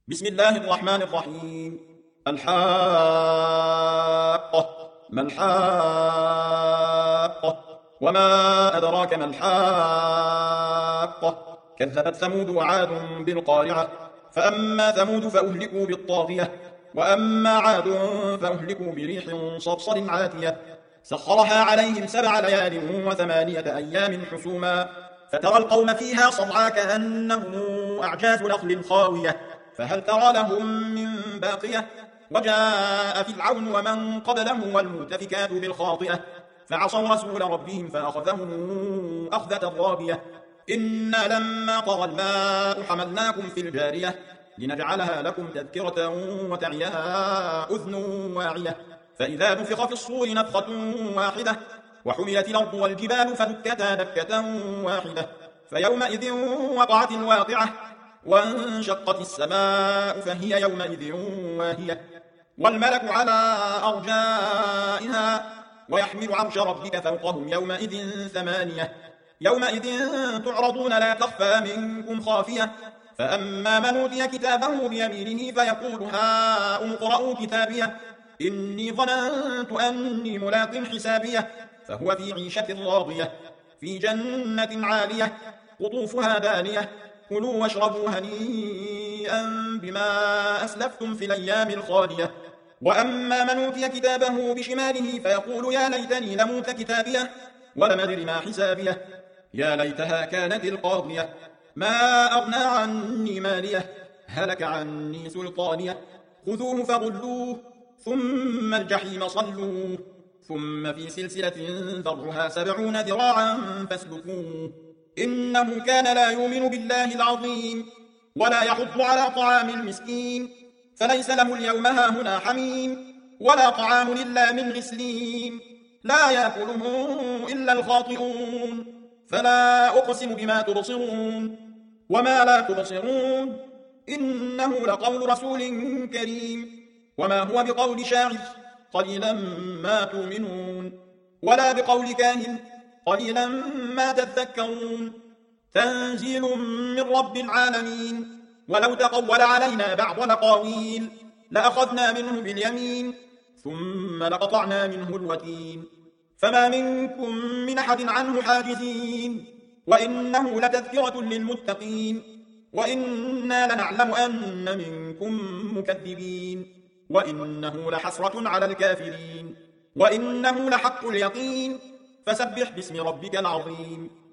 بسم الله الرحمن الرحيم. الحاقة. ما الحاقة؟ وما أدراك ما الحاقة؟ كذبت ثمود وعاد بالقارعة. فأما ثمود فأهلكوا بالطاغية، وأما عاد فأهلكوا بريح صرصر عاتية سخرها عليهم 7 ليال و8 أيام حسوما، فترى القوم فيها صرعى كأنهم أعجاز نخل خاوية، فهل ترى لهم من باقية؟ وجاء فرعون ومن قبله والمؤتفكات بالخاطئة، فعصوا رسول ربهم فأخذهم أخذة رابية. إنا لما طغى الماء حملناكم في الجارية لنجعلها لكم تذكرة وتعيها أذن واعية، فإذا نفخ في الصور نفخة واحدة وحملت الأرض والجبال فدكتا دكة واحدة، فيومئذ وقعت الواقعة وانشقت السماء فهي يومئذ واهية، والملك على أرجائها ويحمل عرش ربك فوقهم يومئذ 8. يومئذ تعرضون لا تخفى منكم خافية، فأما من أوتي كتابه بيمينه فيقول هاؤم اقرءوا كتابيه إني ظننت أني ملاق حسابيه، فهو في عيشة راضية في جنة عالية قطوفها دانية كلوا واشربوا هنيئا بما أسلفتم في الأيام الخالية. وأما من أوتي كتابه بشماله فيقول يا ليتني لموت كتابيه ولم أدر ما حسابيه، يا ليتها كانت القاضية ما أغنى عني ماليه هلك عني سلطانيه، خذوه فغلوه ثم الجحيم صلوه ثم في سلسلة ذرعها 70 ذراعا فاسلكوه، إنه كان لا يؤمن بالله العظيم ولا يحض على طعام المسكين، فليس له اليوم هاهنا حميم ولا طعام إلا من غسلين لا يأكله إلا الخاطئون، فلا أقسم بما تبصرون وما لا تبصرون إنه لقول رسول كريم، وما هو بقول شاعر قليلا ما تؤمنون ولا بقول كاهن قليلا ما تذكرون، تنزيل من رب العالمين. ولو تقول علينا بعض الأقاويل لأخذنا منه باليمين ثم لقطعنا منه الوتين، فما منكم من أحد عنه حاجزين، وإنه لتذكرة للمتقين، وإنا لنعلم أن منكم مكذبين، وإنه لحسرة على الكافرين، وإنه لحق اليقين، فسبح باسم ربك العظيم.